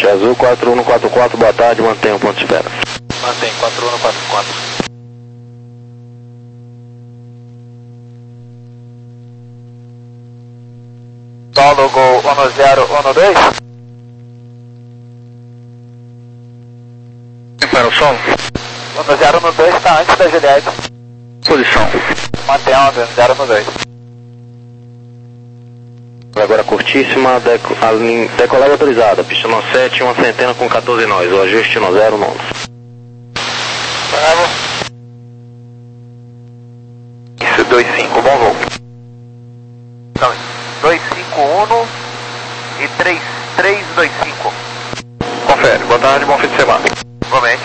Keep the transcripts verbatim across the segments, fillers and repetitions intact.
Juliette, Azul quatro um quatro quatro, boa tarde, mantenha o ponto de espera. Mantém, quatro um quatro quatro. Solo Gol um zero um dois. Para o solo. um zero um dois está antes da Juliette. Posição. Mantém um zero um dois. Agora curtíssima, deco, a linha, decolagem autorizada, pista nove sete, uma centena com quatorze nós, o ajuste no zero nono. Bravo. Isso, dois cinco, bom voo. Então, dois cinco um e três três dois cinco. Confere, boa tarde, bom fim de semana. Igualmente.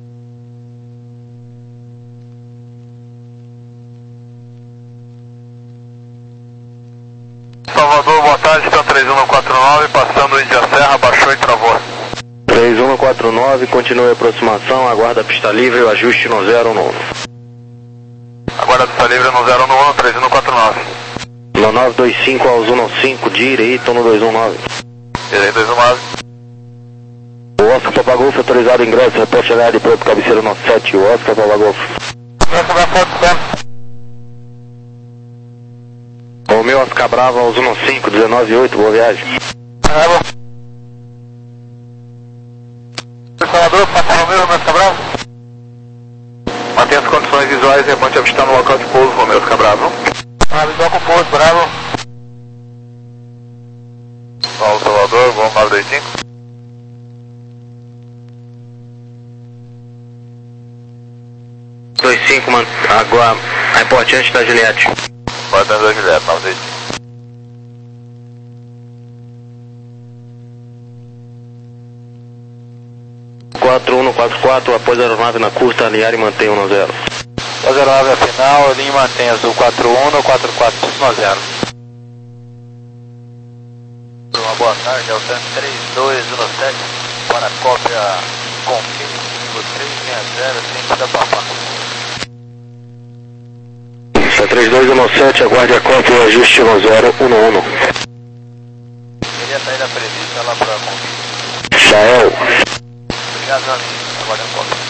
Salvador, boa tarde, está três um quatro nove, passando Índia Serra, baixou e travou. três um quatro nove, continue a aproximação, aguarda a pista livre, o ajuste no zero nono. Agora pista livre no zero um, três um quatro nove. No nove dois cinco ao Zuno cinco, direito no dois um nove. Direito dois um nove. O Oscar Papagolfo autorizado ingresso, repórter chegada de pronto, cabeceira nove sete, o Oscar Papagolfo. O meu Oscar Bravo ao Zuno cinco, dezenove oito, boa viagem. Bravo. Salvador, passa Romeu, Romeu Bravo. Mantenha as condições visuais e reponte a pista no local de pouso, Romeu Bravo. Ah, visual com pouso, bravo. Paulo Salvador, voo nove dois cinco. dois cinco, mano, agora, reporte antes da Juliette. Pode dar dois Juliette, nove dois cinco. quatro um quatro quatro, após a aeronave na curta, alinhar e manter um zero. zero nove a final, linha mantém azul quatro um quatro quatro um zero. Uma boa tarde, é o T três dois um sete, para a cópia com três seis zero, centro da Papá. T três dois um sete, aguarde a cópia e ajuste no zero um um. Queria sair da prevista lá para a Convite. Chael. Obrigado, meu amigo. Agora um pouco.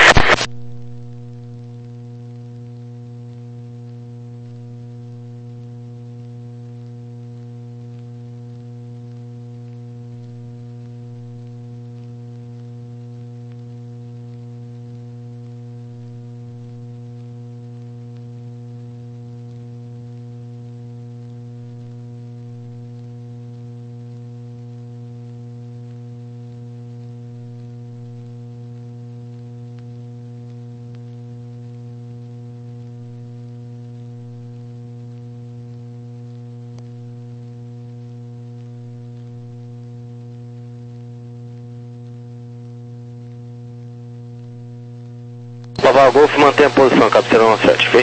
Lavar Golfo, mantém a posição, cabeceira nove sete, ok?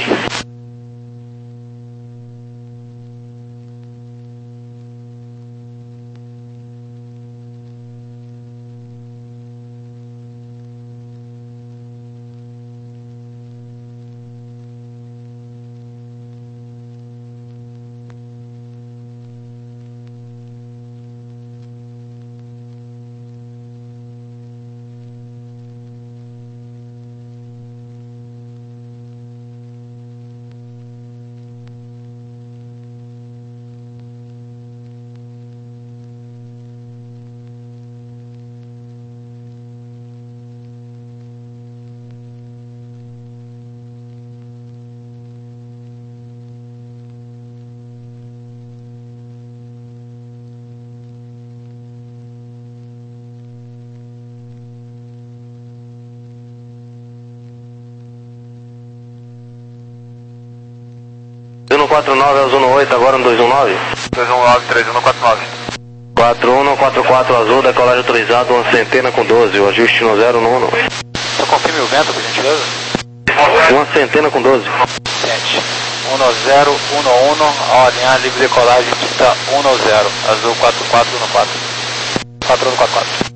Zuno quatro nove ao Zuno oito, agora no dois um nove. dois um nove, três um quatro nove. quatro um quatro quatro azul, decolagem autorizado, uma centena com doze, o ajuste no zero nono. Só confirme o vento, por gentileza. Uma centena com doze. sete. um zero um um, ao alinhar livre decolagem, pista um zero, azul quatro quatro um quatro. quatro um quatro quatro.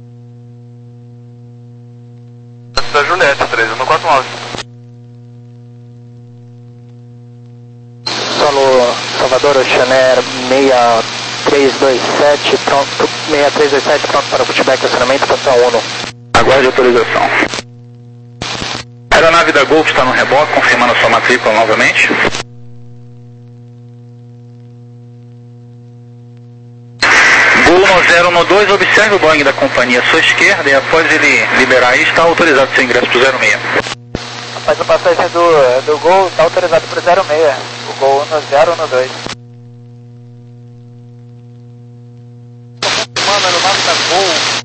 Antes da Juliette, três um quatro nove. Solo Salvador, Chaner seis três dois sete, pronto, seis três dois sete, pronto para o feedback, acionamento, posição um. Aguarde autorização. A aeronave da Gol está no reboque, confirmando a sua matrícula novamente. Gol no zero no dois, observe o Boeing da companhia à sua esquerda e após ele liberar aí, está autorizado seu ingresso para o zero seis. Rapaz, a passagem do, do Gol está autorizado para o zero seis, o Gol no zero no dois. Mano, no mapa da Gol.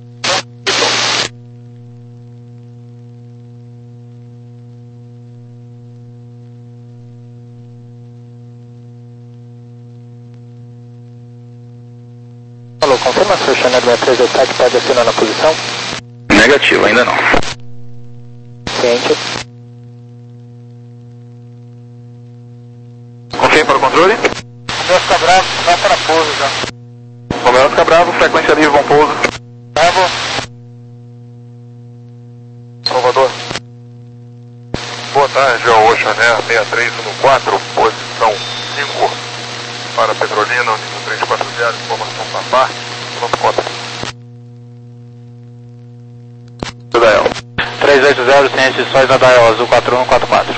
Alô, confirma se o Chanel seis três dois sete pode assinar na posição? Negativo, ainda não. Ciente. Confirme para o controle. Romeu fica bravo, vai para pouso já. Romeu fica bravo, frequência livre, bom pouso. Bravo. Salvador. Boa tarde, ao Oceaner seis três um quatro, posição cinco para Petrolina, nível três quatro zero, informação Papá, pronto, conta. Dael. três oito zero, sem restrições na Dael, azul quatro um quatro quatro.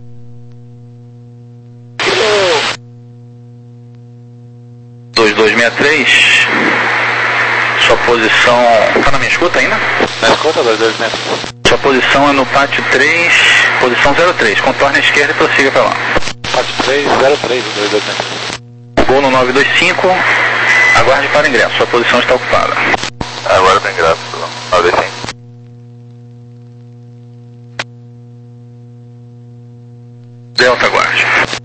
dois dois seis três, sua posição... Está na minha escuta ainda? Na escuta, dois dois seis três. Sua posição é no pátio três, posição zero três, contorne a esquerda e prossiga para lá. Pátio três zero três, dois dois seis três. Gol no nove dois cinco, aguarde para ingresso, sua posição está ocupada. Agora tem ingresso, nove dois cinco. Delta, aguarde.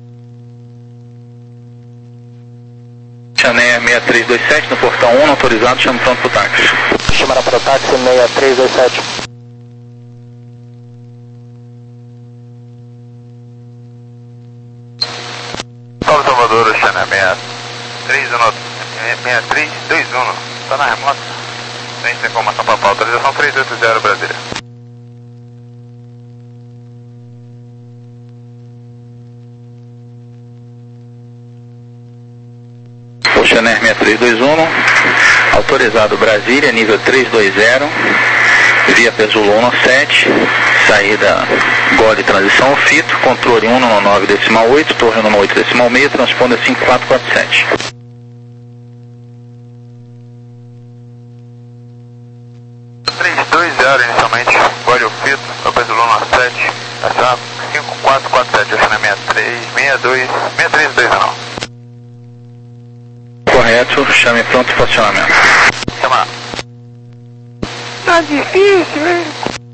Chanel seis três dois sete no portão um, autorizado, chama pronto para o táxi. Chamará para o táxi seis três dois sete. Salve Salvador, Oceaner seis três dois um, está na remota? Tem essa informação para a autorização três oito zero, Brasília. Oceaner seis três dois um, autorizado Brasília, nível três dois zero, via Pesulo um sete, saída Gole transição ao fito, controle um no nove decimal oito, torre no oito decimal seis, transponder cinco quatro quatro sete. três dois zero inicialmente, Gole ao fito, no Pesulo um sete, essa cinco quatro quatro sete, Oceaner seis três, seis dois, seis três dois não. Correto, chame pronto para acionamento. Chama. Tá difícil, hein?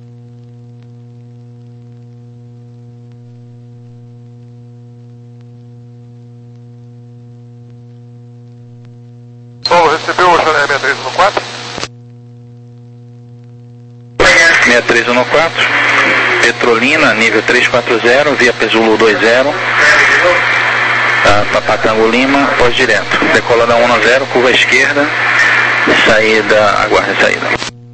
Ô, recebeu o Oceaner seis três um quatro? seis três um quatro, Petrolina, nível três quatro zero, via Pesulo dois zero, tá, Papatango Lima, pós direto. Decolada um zero, curva esquerda, saída, aguarde a saída.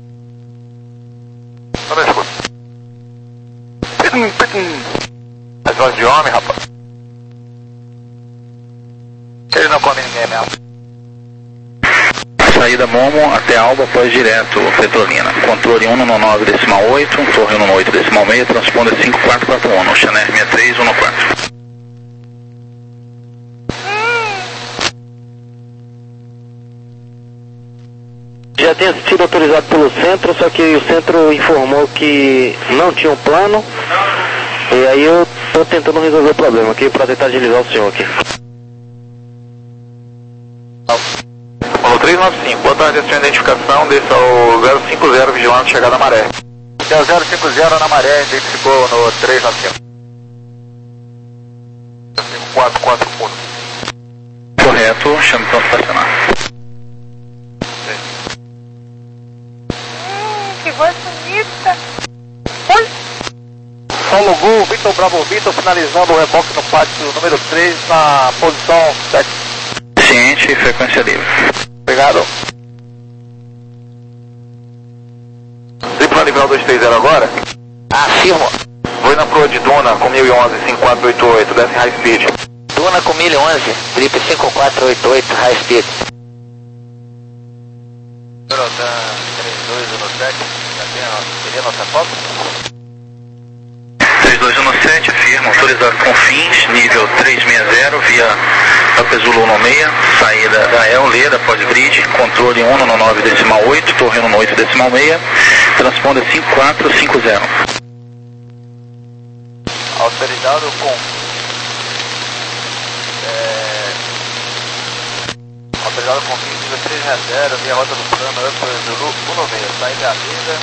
Tá na escuta. Pitim, pitim. As vozes de homem, rapaz. Ele não come ninguém mesmo. Saída Momo até Alba, pós direto, Petrolina. Controle um no nove decimal oito, torre um no oito decimal seis, transponder cinco quatro quatro um, Chanel seis três um quatro. Já tinha sido autorizado pelo centro, só que o centro informou que não tinha um plano. E aí eu estou tentando resolver o problema aqui para tentar agilizar o senhor aqui. Paulo três nove cinco, boa tarde, sua identificação, desça ao zero cinco zero, vigilante, chegada à maré. É o zero cinco zero na maré, identificou no três nove cinco. cinco quatro quatro um. Correto, chame pronto para acionar. Que voz bonita. Oi. Solo Gol, Vitor Bravo Vitor, finalizando o reboque no pátio número três, na posição sete. Ciente e frequência livre. Obrigado. Tripulando nível dois três zero agora. Afirmo. Vou na proa de Duna com mil e onze, cinco quatro oito oito, desce high speed. Duna com mil e onze, trip cinco quatro oito oito, high speed. três dois um sete, já tem a nossa, seria a nossa foto? três dois um sete, afirma, autorizado com fins, nível trezentos e sessenta, via Apesulu seis, saída da E L, Leda, Podgrid, controle um no nove decimal oito, torre um no oito decimal seis, transponder cinco quatro cinco zero. Autorizado com é, autorizado com fins, nível trezentos e sessenta, via rota do plano, Apesulu seis, saída da Leda,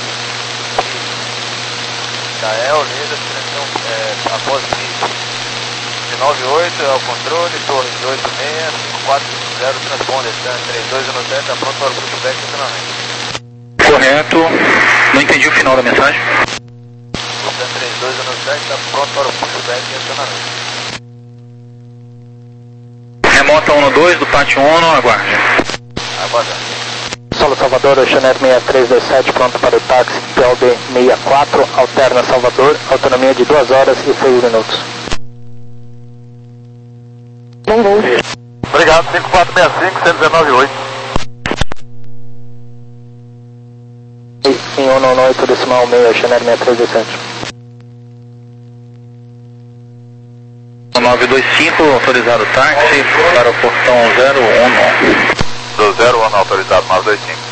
da E L, Leda, direção é, após nove oito é o controle, torre oito seis, cinco quatro cinco zero, transponder, três dois um sete, tá pronto para o pushback de treinamento. Correto, não entendi o final da mensagem. três dois um sete, tá pronto para o pushback de treinamento. Remota um no dois do pátio um, aguarde. Aguarda. Solo Salvador, Oceanet seis três dois sete, pronto para o táxi P L D sessenta e quatro, alterna Salvador, autonomia de duas horas e seis minutos. Bom voo. Obrigado, cinco quatro seis cinco, cento e dezenove oito. Em um no oito decimal seis, Oceanet seis três dois sete. nove dois cinco, autorizado táxi para o portão zero um. Do zero um autorizado, nove dois cinco.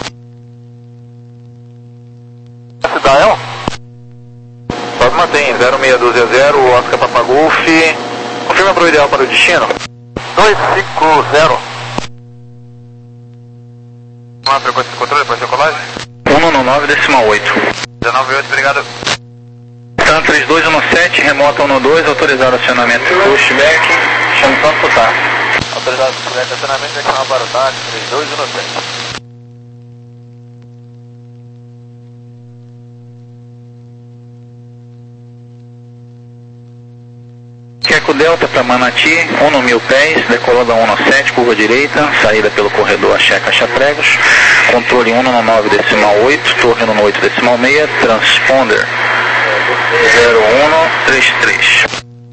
Cidade, Pode mantém, zero seis dois zero, Oscar Papa Golf. Confirma para o ideal para o destino. dois cinco zero. Uma frequência de controle, depois de decolagem? um no nove decimal oito. dezenove oito, obrigado. TAM três dois um sete, remota um no dois, autorizado acionamento pushback, chame pronto para o táxi. Autorizado pushback, acionamento, vai chamar para o táxi, três dois um sete. Queco Delta para Manati, um no mil pés, decolada um no sete, curva direita, saída pelo corredor Axé Caixa Pregos, controle um no nove decimal oito, torre no oito decimal seis, transponder zero um três três.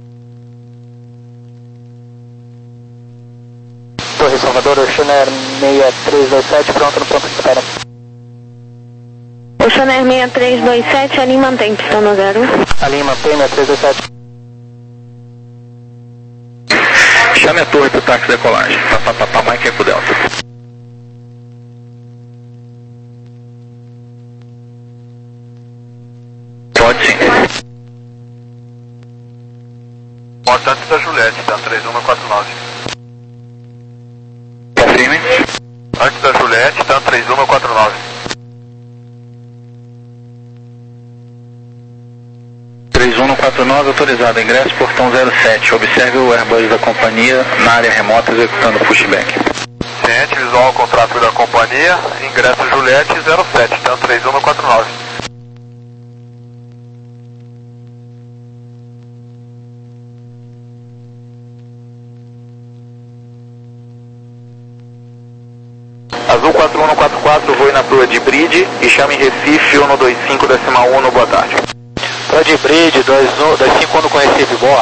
Torre Salvador, Oceanet seis três dois sete, pronto no ponto de espera. Oceanet seis três dois sete, a linha mantém pistão no zero. A linha mantém seis três dois sete. Chame a torre para o táxi decolagem. Papapá, Mike Eco Delta. Pode sim. Portante da Juliette, tá? três um quatro nove. Confirme. Antes da Juliette, tá? três um quatro nove. três um quatro nove, autorizado. Ingresso, portão zero sete. Observe o Airbus da companhia na área remota executando pushback. Ciente, visual com tráfego da companhia. Ingresso Juliette zero sete, tá? três um quatro nove. Azul quatro um quatro quatro, voe na proa de Bride e chame em Recife um dois cinco decimal um, boa tarde. Proa de Bride, dois cinco um com Recife, boa.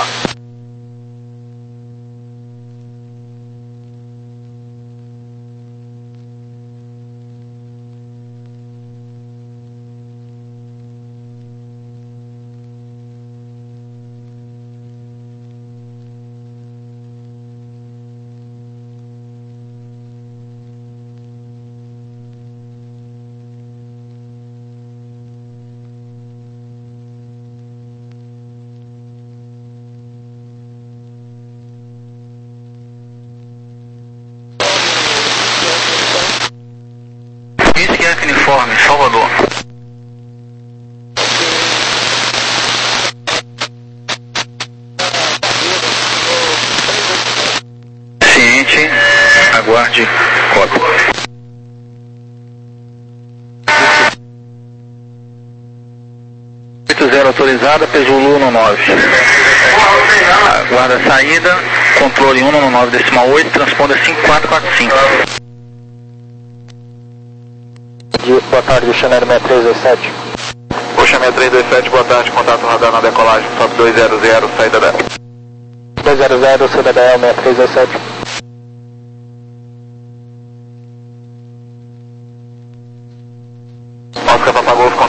Uniforme, Salvador. Ciente, aguarde código. oito zero autorizada, Pesulu no nove. Aguarda a saída, controle um no nove decimal oito, transponder cinco quatro quatro cinco. Boa tarde, Oceanet seis três dois sete. Oceanet seis três dois sete, boa tarde, contato radar na decolagem, top dois zero zero, saída da... dois zero zero, saída da E L seis três dois sete.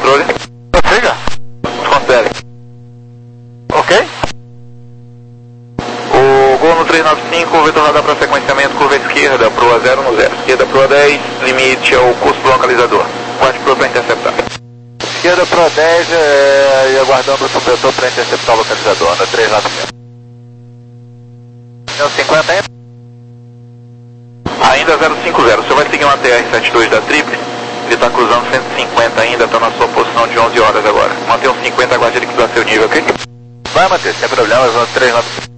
controle. Prossiga. Considere. Ok? O Gol no trezentos e noventa e cinco, Vitor radar para sequenciamento, curva esquerda, proa zero no zero. Esquerda, proa dez, limite ao curso do localizador. Quatro proa para interceptar. Esquerda pro dez é, e aguardando o supressor para interceptar o localizador, na trezentos e noventa e cinco. Deu cinquenta ainda? Ainda zero cinco zero, você vai seguir uma T R setenta e dois da Triple, ele está cruzando cento e cinquenta ainda, está na sua posição de onze horas agora. Mantenha uns cinquenta, aguarde ele que dá seu nível, ok? Vai manter, sem problema, vamos trezentos e noventa e cinco.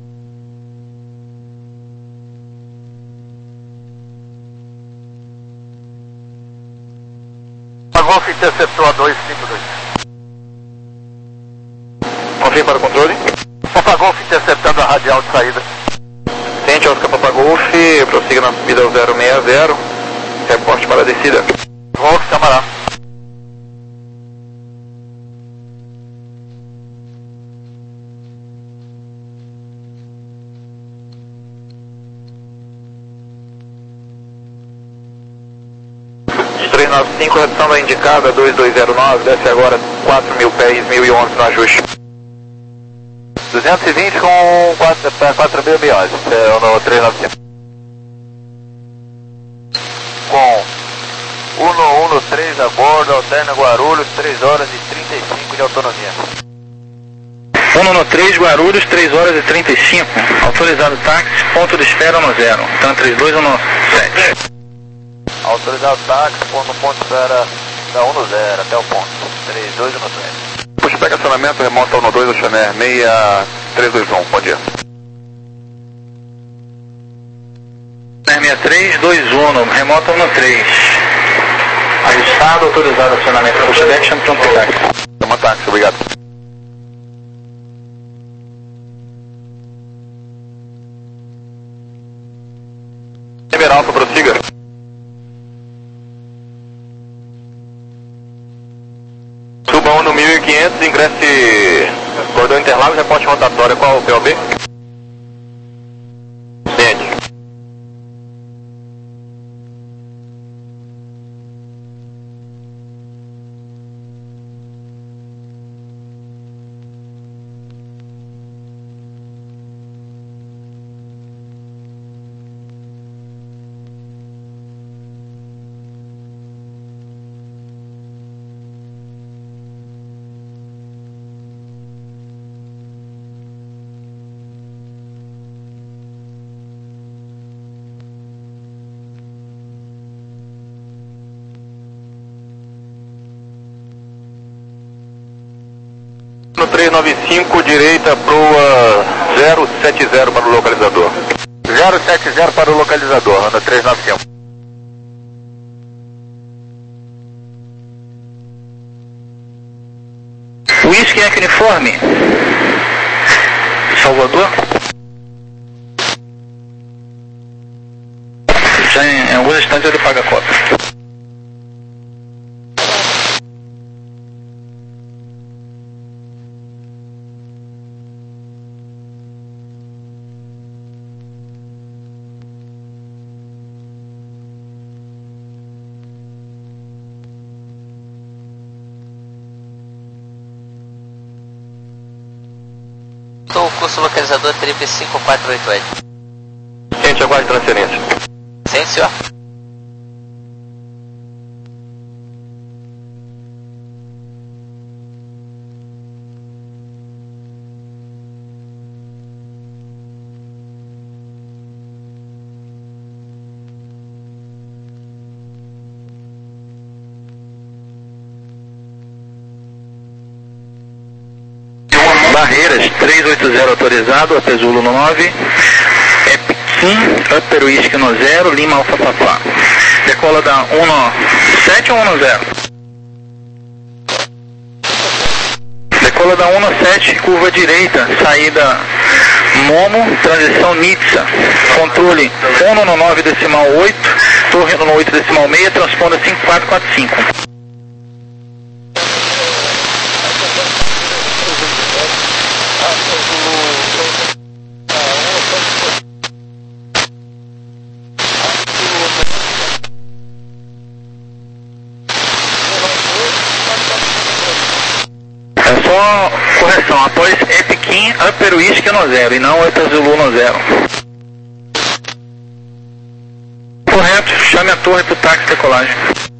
Golf interceptou a dois cinco dois. Confirme para o controle. Papa Golf interceptando a radial de saída. Tente Oscar Papa Golf, prossiga na subida ao zero seis zero, reporte para a descida. Golf, camarada. trezentos e noventa e cinco, redução da indicada dois dois zero nove, desce agora quatro mil pés, mil e onze no ajuste. duzentos e vinte com quatro mil milhões, é o no trezentos e noventa e cinco. Com um no três a bordo, alterna Guarulhos, três horas e trinta e cinco de autonomia. um no três, Guarulhos, três horas e trinta e cinco. Autorizado táxi, ponto de espera no zero. Então três dois um sete. Autorizado táxi, ponto, ponto de espera da um no zero, até o ponto. três dois um sete. Pushback acionamento, remonta ao no dois, Oceaner seis três dois um, bom dia. seis três dois um, remota um no três. Ajustado, autorizado acionamento. Pushback, chama pronto para táxi. Chama táxi, obrigado. Primeira Alfa, prossiga. Suba um no mil e quinhentos, ingresse cordão Interlagos, reporte rotatória, qual é o P O B? Ciente. No trezentos e noventa e cinco, direita, proa zero sete zero para o localizador. zero sete zero para o localizador, no trezentos e noventa e cinco. Whisky Yankee Uniforme. Salvador. Já em, em alguns instantes ele paga a cota. O curso localizador triple cinco quatro oito oito. Gente, aguarde transferência. Sim, senhor. Barreiras, trezentos e oitenta autorizado, Apezulo no nove, Epquim, Upper Whisky no zero, Lima Alfa Papá. Decola da um no sete ou um no zero? Decola da um no sete, curva direita, saída Momo, transição Nitsa, controle um no nove decimal oito, torre no oito decimal seis, transponda cinco quatro quatro cinco. aproximação após Epiquim, Upper Whisky no zero e não Upper Zulu no zero. Correto, chame a torre para o táxi de decolagem.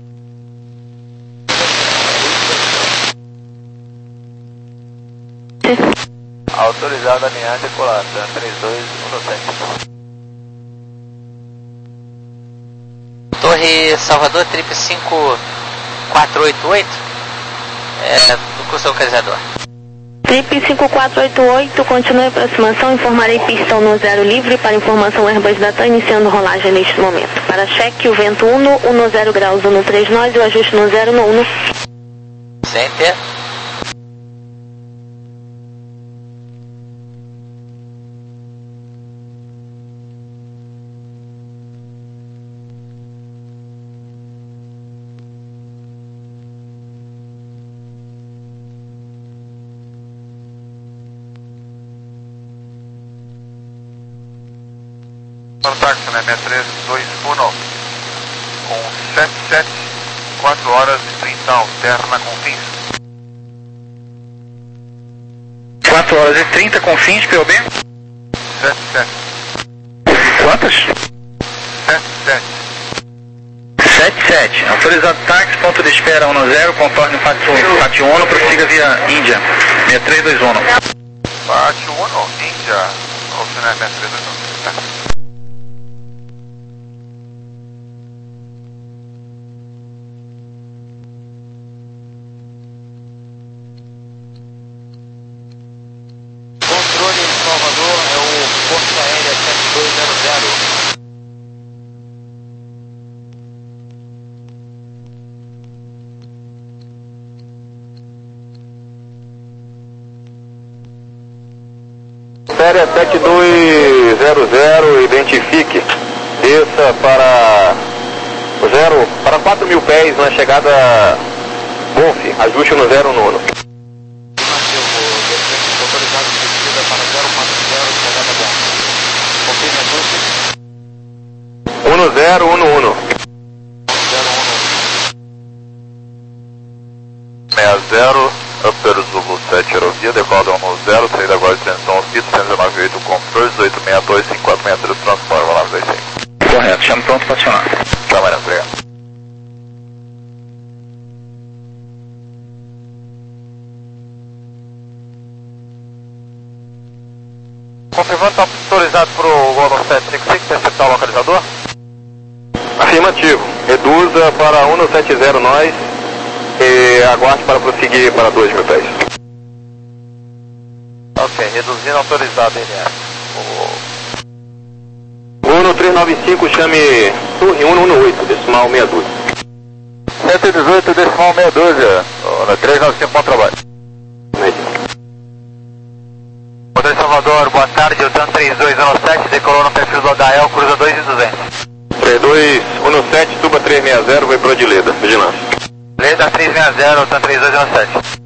Autorizado a alinhar e decolar, três dois um sete. Torre Salvador, trip cinco quatro oito oito, é, do curso localizador. Trip cinco quatro oito oito, continue a aproximação, informarei pistão no zero livre, para informação Airbus Data iniciando rolagem neste momento. Para cheque, o vento Uno, Uno zero graus, Uno três nós e o ajuste no zero no Uno. Center. Táxi, né? seis três dois um, com sete sete, quatro horas e trinta, alterna com fins. quatro horas e trinta com fins, P O B? sete sete. Quantas? sete sete. sete sete. Autorizado táxi, ponto de espera um zero, contorne Pátio Uno, prossiga via Índia, seis três dois um. Pátio Uno, Índia, Oceaner seis três dois um. Série sete dois zero zero, identifique, desça para o zero, para quatro mil pés na chegada Golf, ajuste no zero nono. um zero um um. seis zero, Upper Zulu sete aerovia, decola um zero, saída agora de tensão Fito, cento e dezenove oito, com First, oito seis dois, cinco quatro seis três, transporte, vamos lá, dois cinco. Correto, chame pronto para acionar. Tchau, Mariano, obrigado. Confirmando, está autorizado para o Gol sete cinco cinco, interceptar o localizador? Afirmativo, reduza para um sete zero nós e aguarde para prosseguir para dois mil pés. Ok, reduzindo, autorizado, N R. um três nove cinco, chame torre um um oito, decimal meia dúzia. cento e dezoito, decimal meia dúzia, três nove cinco, bom trabalho. Motor de Salvador, boa tarde, o TAN três dois um sete, decolou no perfil do Adael, cruza dois e duzentos. três dois um sete, tuba três seis zero, vai pro de Leda, vigilância. Leda três seis zero, TAN três dois um sete.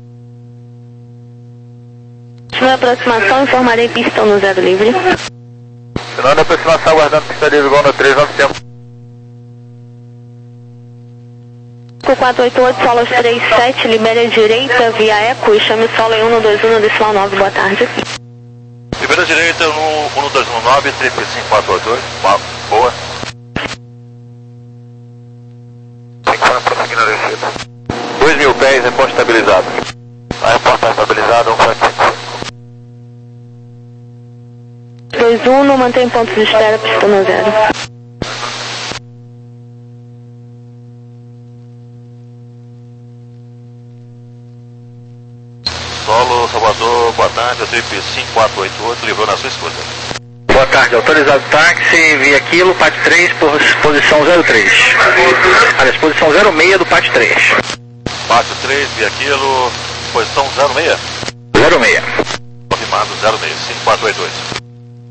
Na aproximação, informarei pistão no zero livre. Final da aproximação, aguardando pista livre, igual no três nove cinco. cinco quatro oito oito, solos três sete, libere a direita via Eco e chame o solo em um dois um, decimal nove, boa tarde. Libera direita no um dois um nove, triplo cinco quatro oito oito, boa. Tem que prosseguir na descida. dois mil pés, reporte estabilizado. A reportar estabilizado, um sete cinco. dois um, mantém ponto de espera, pista no zero. Solo Salvador, boa tarde, o trip cinco quatro oito oito, livrou na sua escuta. Boa tarde, autorizado táxi, via Kilo, P A T três, posição zero três. Aliás, posição zero seis do P A T três. P A T três, via Kilo, posição zero seis. zero seis. Confirmado, zero seis, cinco quatro oito oito.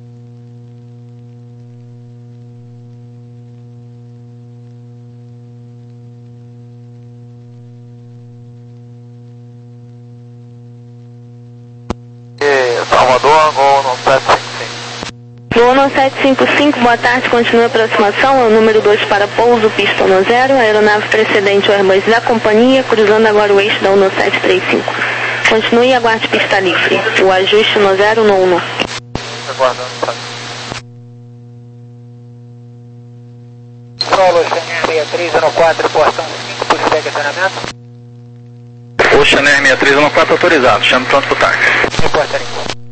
Salvador, Gol no sete cinco cinco. Gol no sete cinco cinco, boa tarde, continua a aproximação, é o número dois para pouso, pista no zero, aeronave precedente, o Airbus da companhia, cruzando agora o eixo da um sete três cinco. Continue e aguarde pista livre. O ajuste no zero no um. Aguardando, tá? Solo Xaner seis três um quatro, portão cinco, por espec acionamento. O Xaner seis três um quatro autorizado, chame pronto pro táxi. Reportaria.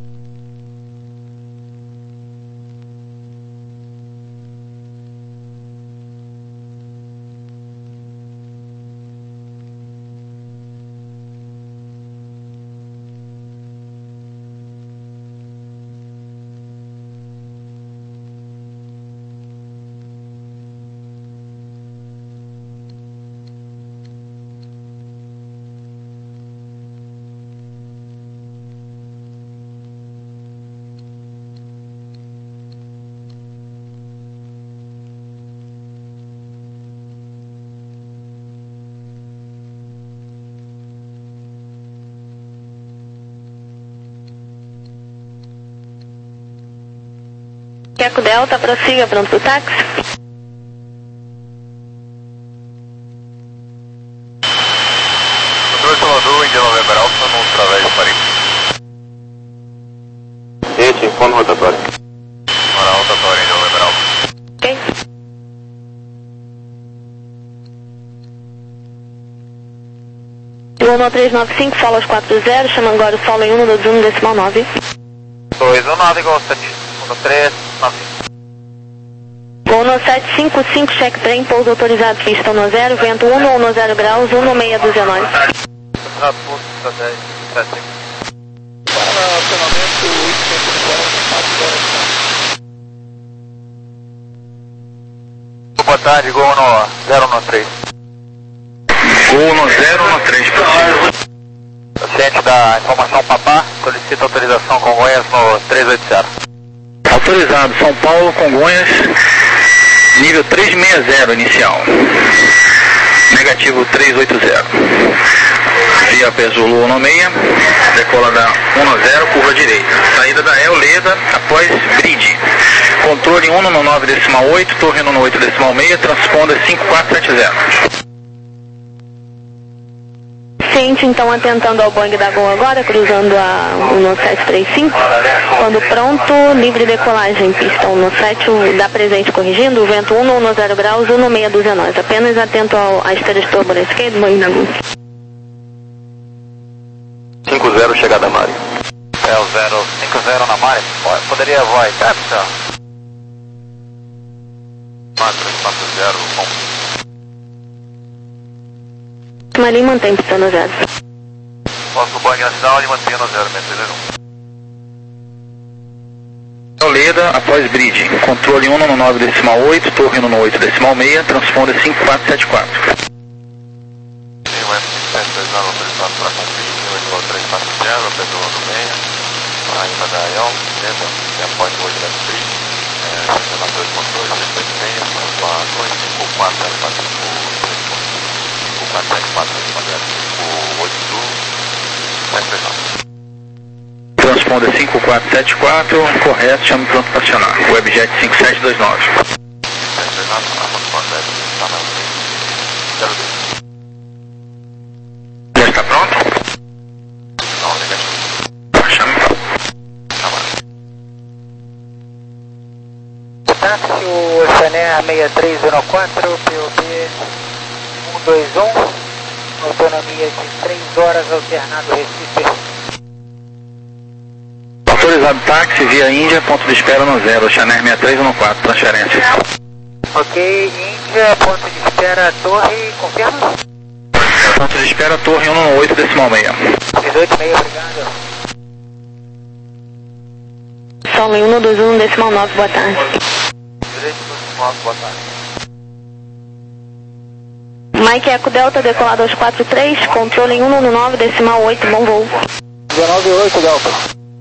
Eco Delta, prossiga, pronto pro táxi. Controle Salvador, Índia November Alfa, no através de Paris. Esse, informe rotatório. Hora rotatória, Índia November Alfa. Ok. um três nove cinco, solo aos quatro zero, chama agora o solo em um dois um decimal nove. dois um nove, igual sete um três nove. um sete cinco cinco, check trem, pouso autorizado, pista no zero, vento um, um zero graus, um seis dezenove. Autorizado, pouso, pista dez, sete cinco. Para acionamento oito cinco quatro. Boa tarde, Gol no zero um três. Gol no zero um três, possível. Paciente da informação Papá, solicita autorização Congonhas no três oito zero. Autorizado, São Paulo, Congonhas, nível trezentos e sessenta inicial. Negativo trezentos e oitenta. Via Pesulu um seis, decola da um zero, curva direita. Saída da Euleda após grid. Controle um no nove decimal oito, torre no oito decimal seis, transponder cinco quatro sete zero. Ciente, então, atentando ao Boeing da Gol agora, cruzando a um sete três cinco. Quando pronto, livre decolagem, pista um sete, dá presente corrigindo, vento um, um zero graus, um seis dezenove. Apenas atento ao, à esteira de turbulência, que é do Boeing da Gol. cinco zero, chegada a Mari. É o zero cinco zero na Mari. Poderia voar, tá, pessoal? quatro quatro zero, bom. Marim mantém pista no zero. Posso o banho nacional e manter no zero, metro um. Euleda após grid. Controle um no nove decimal oito, torre no oito decimal seis, transponder cinco quatro sete quatro. Tem o F sete dois nove autorizado para cumprir, o três quatro zero, Pedro do meio, ainda da I O L, lembra, e após o oito F três, senador de controle, três dois seis, com a torre cinco quatro zero quatro cinco quatro sete quatro oito sete três nove. Transponder cinco quatro sete quatro, correto, chame pronto para acionar. Webjet cinco sete dois nove. sete três nove, Já está pronto? não, negativo. Chame pronto. Táxi, o Xaner seis três um quatro, P O B um dois um, autonomia de três horas, alternado Recife. Autorizado táxi via Índia, ponto de espera no zero, Xaner seis três um quatro, transferência. Ok, Índia, ponto de espera, torre, confirma? Ponto de espera, torre um no oito decimal seis. dezoito e meio, obrigado. Solo em um dois um decimal nove, boa tarde. Direito do boa tarde. Mike Eco Delta, decolado aos quatro três, controle em um nove decimal oito, bom voo. dezenove oito, Delta.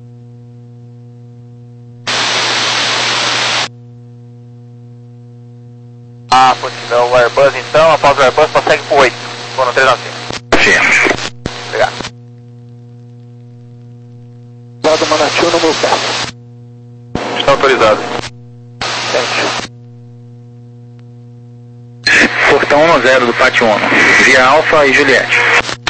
Ah, possível o Airbus então, após o Airbus prossegue por oito, foram três nove cinco. Firme. Obrigado. Lado Manatio no meu pé. Está autorizado. Portão um zero do Pátio um, via Alfa e Juliette.